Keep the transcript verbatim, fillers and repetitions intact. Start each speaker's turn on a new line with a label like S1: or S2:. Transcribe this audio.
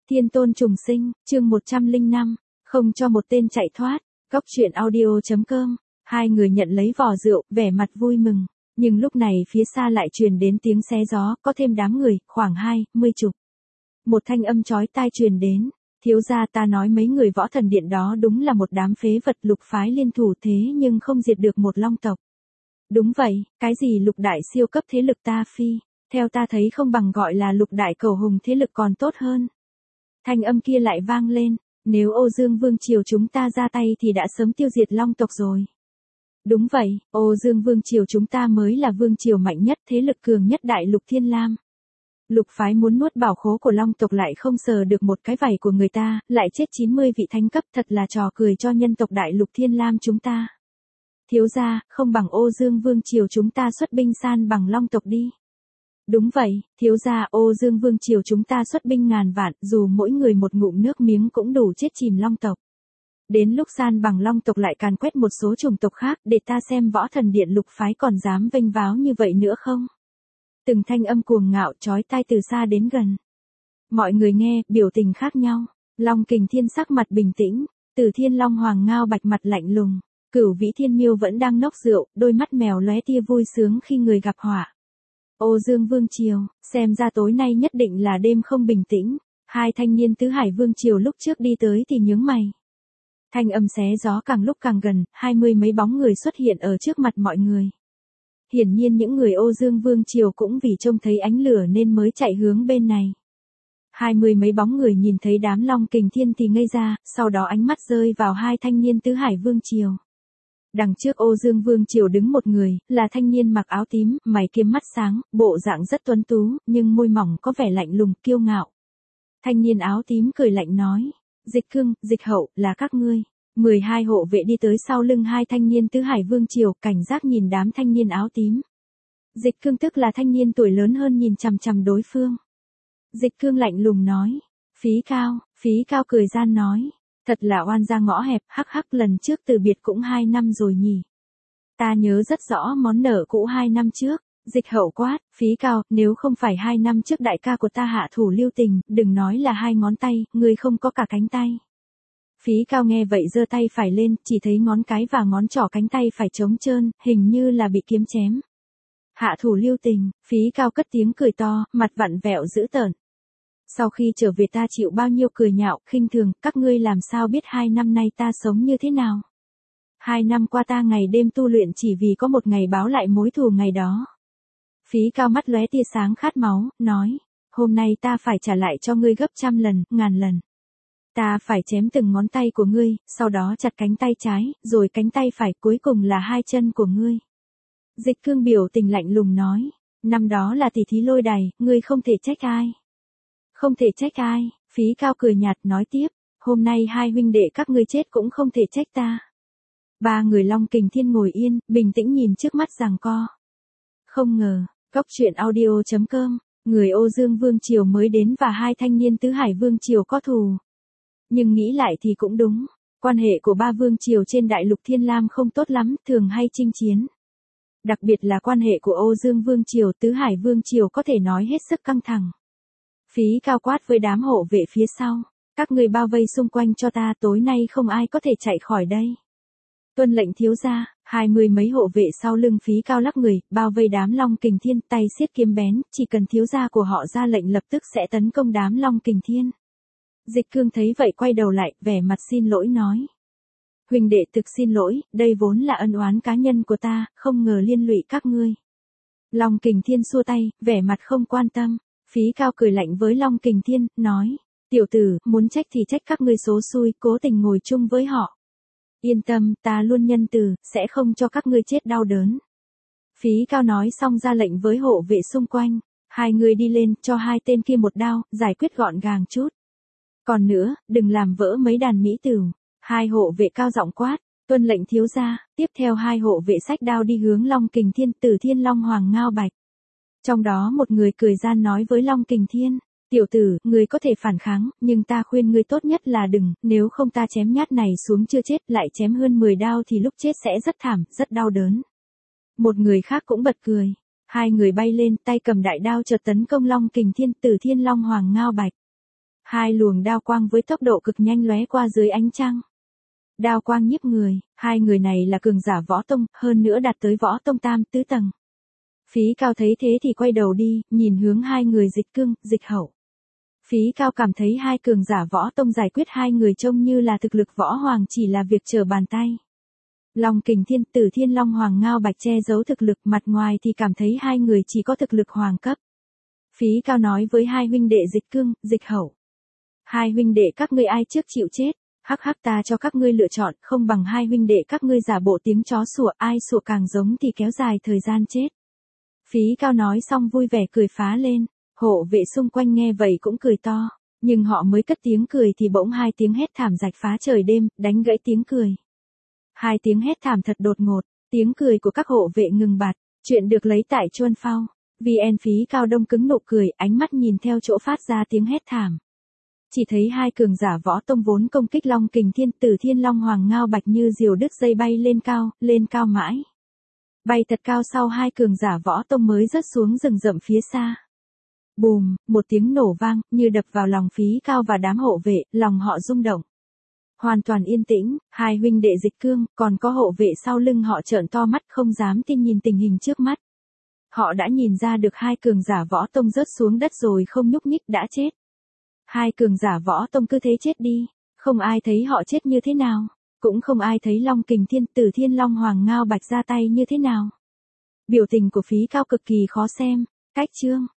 S1: Thiên tôn trùng sinh, chương một trăm lẻ năm, không cho một tên chạy thoát, góc truyện audio.com, hai người nhận lấy vò rượu, vẻ mặt vui mừng, nhưng lúc này phía xa lại truyền đến tiếng xé gió, có thêm đám người, khoảng hai, mươi chục. Một thanh âm chói tai truyền đến, thiếu gia ta nói mấy người võ thần điện đó đúng là một đám phế vật lục phái liên thủ thế nhưng không diệt được một long tộc. Đúng vậy, cái gì lục đại siêu cấp thế lực ta phi, theo ta thấy không bằng gọi là lục đại cầu hùng thế lực còn tốt hơn. Thanh âm kia lại vang lên, nếu Ô Dương Vương Triều chúng ta ra tay thì đã sớm tiêu diệt long tộc rồi. Đúng vậy, Ô Dương Vương Triều chúng ta mới là vương triều mạnh nhất thế lực cường nhất đại lục Thiên Lam. Lục phái muốn nuốt bảo khố của long tộc lại không sờ được một cái vảy của người ta, lại chết chín mươi vị thánh cấp thật là trò cười cho nhân tộc đại lục Thiên Lam chúng ta. Thiếu gia, không bằng Ô Dương Vương Triều chúng ta xuất binh san bằng long tộc đi. Đúng vậy, thiếu gia Ô Dương Vương Triều chúng ta xuất binh ngàn vạn, dù mỗi người một ngụm nước miếng cũng đủ chết chìm long tộc. Đến lúc san bằng long tộc lại càn quét một số chủng tộc khác để ta xem võ thần điện lục phái còn dám vênh váo như vậy nữa không. Từng thanh âm cuồng ngạo chói tai từ xa đến gần. Mọi người nghe, biểu tình khác nhau. Long Kình Thiên sắc mặt bình tĩnh, Từ Thiên Long Hoàng Ngao Bạch mặt lạnh lùng, Cửu Vĩ Thiên Miêu vẫn đang nốc rượu, đôi mắt mèo lóe tia vui sướng khi người gặp họa. Ô Dương Vương Triều, xem ra tối nay nhất định là đêm không bình tĩnh. Hai thanh niên tứ hải vương triều lúc trước đi tới thì nhướng mày. Thanh âm xé gió càng lúc càng gần, hai mươi mấy bóng người xuất hiện ở trước mặt mọi người. Hiển nhiên những người Ô Dương Vương Triều cũng vì trông thấy ánh lửa nên mới chạy hướng bên này. Hai mươi mấy bóng người nhìn thấy đám Long Kình Thiên thì ngây ra, sau đó ánh mắt rơi vào hai thanh niên tứ hải vương triều. Đằng trước Ô Dương Vương Triều đứng một người, là thanh niên mặc áo tím, mày kiếm mắt sáng, bộ dạng rất tuấn tú, nhưng môi mỏng có vẻ lạnh lùng, kiêu ngạo. Thanh niên áo tím cười lạnh nói, Dịch Cương, Dịch Hậu, là các ngươi. mười hai hộ vệ đi tới sau lưng hai thanh niên tứ hải vương triều, cảnh giác nhìn đám thanh niên áo tím. Dịch Cương tức là thanh niên tuổi lớn hơn nhìn chằm chằm đối phương. Dịch Cương lạnh lùng nói, Phí Cao, Phí Cao cười gian nói, thật là oan gia ngõ hẹp, hắc hắc lần trước từ biệt cũng hai năm rồi nhỉ. Ta nhớ rất rõ món nợ cũ hai năm trước. Dịch Hậu quát, Phí Cao, nếu không phải hai năm trước đại ca của ta hạ thủ lưu tình, đừng nói là hai ngón tay, ngươi không có cả cánh tay. Phí Cao nghe vậy giơ tay phải lên, chỉ thấy ngón cái và ngón trỏ cánh tay phải trống trơn, hình như là bị kiếm chém. Hạ thủ lưu tình, Phí Cao cất tiếng cười to, mặt vặn vẹo dữ tợn. Sau khi trở về ta chịu bao nhiêu cười nhạo, khinh thường, các ngươi làm sao biết hai năm nay ta sống như thế nào. Hai năm qua ta ngày đêm tu luyện chỉ vì có một ngày báo lại mối thù ngày đó. Phí Cao mắt lóe tia sáng khát máu, nói, hôm nay ta phải trả lại cho ngươi gấp trăm lần, ngàn lần. Ta phải chém từng ngón tay của ngươi, sau đó chặt cánh tay trái, rồi cánh tay phải, cuối cùng là hai chân của ngươi. Dịch Cương biểu tình lạnh lùng nói, năm đó là tỷ thí lôi đài, ngươi không thể trách ai. Không thể trách ai, Phí Cao cười nhạt nói tiếp, hôm nay hai huynh đệ các ngươi chết cũng không thể trách ta. Ba người Long Kình Thiên ngồi yên, bình tĩnh nhìn trước mắt giằng co. Không ngờ, góc truyện audio.com, người Ô Dương Vương Triều mới đến và hai thanh niên tứ hải vương triều có thù. Nhưng nghĩ lại thì cũng đúng, quan hệ của ba vương triều trên đại lục Thiên Lam không tốt lắm, thường hay chinh chiến. Đặc biệt là quan hệ của Ô Dương Vương Triều tứ hải vương triều có thể nói hết sức căng thẳng. Phí Cao quát với đám hộ vệ phía sau, các người bao vây xung quanh cho ta, tối nay không ai có thể chạy khỏi đây. Tuân lệnh thiếu gia, hai mươi mấy hộ vệ sau lưng Phí Cao lắc người, bao vây đám Long Kình Thiên, tay siết kiếm bén, chỉ cần thiếu gia của họ ra lệnh lập tức sẽ tấn công đám Long Kình Thiên. Dịch Cương thấy vậy quay đầu lại, vẻ mặt xin lỗi nói. Huỳnh đệ thực xin lỗi, đây vốn là ân oán cá nhân của ta, không ngờ liên lụy các ngươi. Long Kình Thiên xua tay, vẻ mặt không quan tâm. Phí Cao cười lạnh với Long Kình Thiên, nói, tiểu tử, muốn trách thì trách các ngươi số xui, cố tình ngồi chung với họ. Yên tâm, ta luôn nhân từ, sẽ không cho các ngươi chết đau đớn. Phí Cao nói xong ra lệnh với hộ vệ xung quanh, hai người đi lên, cho hai tên kia một đao, giải quyết gọn gàng chút. Còn nữa, đừng làm vỡ mấy đàn mỹ tửu. Hai hộ vệ cao giọng quát, tuân lệnh thiếu gia, tiếp theo hai hộ vệ xách đao đi hướng Long Kình Thiên, Từ Thiên Long Hoàng Ngao Bạch. Trong đó một người cười gian nói với Long Kình Thiên, tiểu tử, người có thể phản kháng, nhưng ta khuyên ngươi tốt nhất là đừng, nếu không ta chém nhát này xuống chưa chết, lại chém hơn mười đao thì lúc chết sẽ rất thảm, rất đau đớn. Một người khác cũng bật cười, hai người bay lên, tay cầm đại đao chợt tấn công Long Kình Thiên, Từ Thiên Long Hoàng Ngao Bạch. Hai luồng đao quang với tốc độ cực nhanh lóe qua dưới ánh trăng. Đao quang nhiếp người, hai người này là cường giả võ tông, hơn nữa đạt tới võ tông tam tứ tầng. Phí Cao thấy thế thì quay đầu đi, nhìn hướng hai người Dịch Cương, Dịch Hậu. Phí Cao cảm thấy hai cường giả võ tông giải quyết hai người trông như là thực lực võ hoàng chỉ là việc trở bàn tay. Long Kình Thiên, Tử Thiên Long Hoàng Ngao Bạch che giấu thực lực, mặt ngoài thì cảm thấy hai người chỉ có thực lực hoàng cấp. Phí Cao nói với hai huynh đệ Dịch Cương, Dịch Hậu. Hai huynh đệ các ngươi ai trước chịu chết, hắc hắc ta cho các ngươi lựa chọn, không bằng hai huynh đệ các ngươi giả bộ tiếng chó sủa, ai sủa càng giống thì kéo dài thời gian chết. Phí Cao nói xong vui vẻ cười phá lên, hộ vệ xung quanh nghe vậy cũng cười to, nhưng họ mới cất tiếng cười thì bỗng hai tiếng hét thảm rạch phá trời đêm, đánh gãy tiếng cười. Hai tiếng hét thảm thật đột ngột, tiếng cười của các hộ vệ ngừng bặt, chuyện được lấy tại Chuân Phao. vê en Phí Cao đông cứng nụ cười, ánh mắt nhìn theo chỗ phát ra tiếng hét thảm. Chỉ thấy hai cường giả võ tông vốn công kích Long Kình Thiên, Tử Thiên Long Hoàng Ngao Bạch như diều đứt dây bay lên cao, lên cao mãi. Bay thật cao sau hai cường giả võ tông mới rớt xuống rừng rậm phía xa. Bùm, một tiếng nổ vang, như đập vào lòng Phí Cao và đám hộ vệ, lòng họ rung động. Hoàn toàn yên tĩnh, hai huynh đệ Dịch Cương, còn có hộ vệ sau lưng họ trợn to mắt không dám tin nhìn tình hình trước mắt. Họ đã nhìn ra được hai cường giả võ tông rớt xuống đất rồi không nhúc nhích đã chết. Hai cường giả võ tông cứ thế chết đi, không ai thấy họ chết như thế nào, cũng không ai thấy Long Kình Thiên, Tử Thiên Long Hoàng Ngao Bạch ra tay như thế nào. Biểu tình của Phí Cao cực kỳ khó xem, cách chương.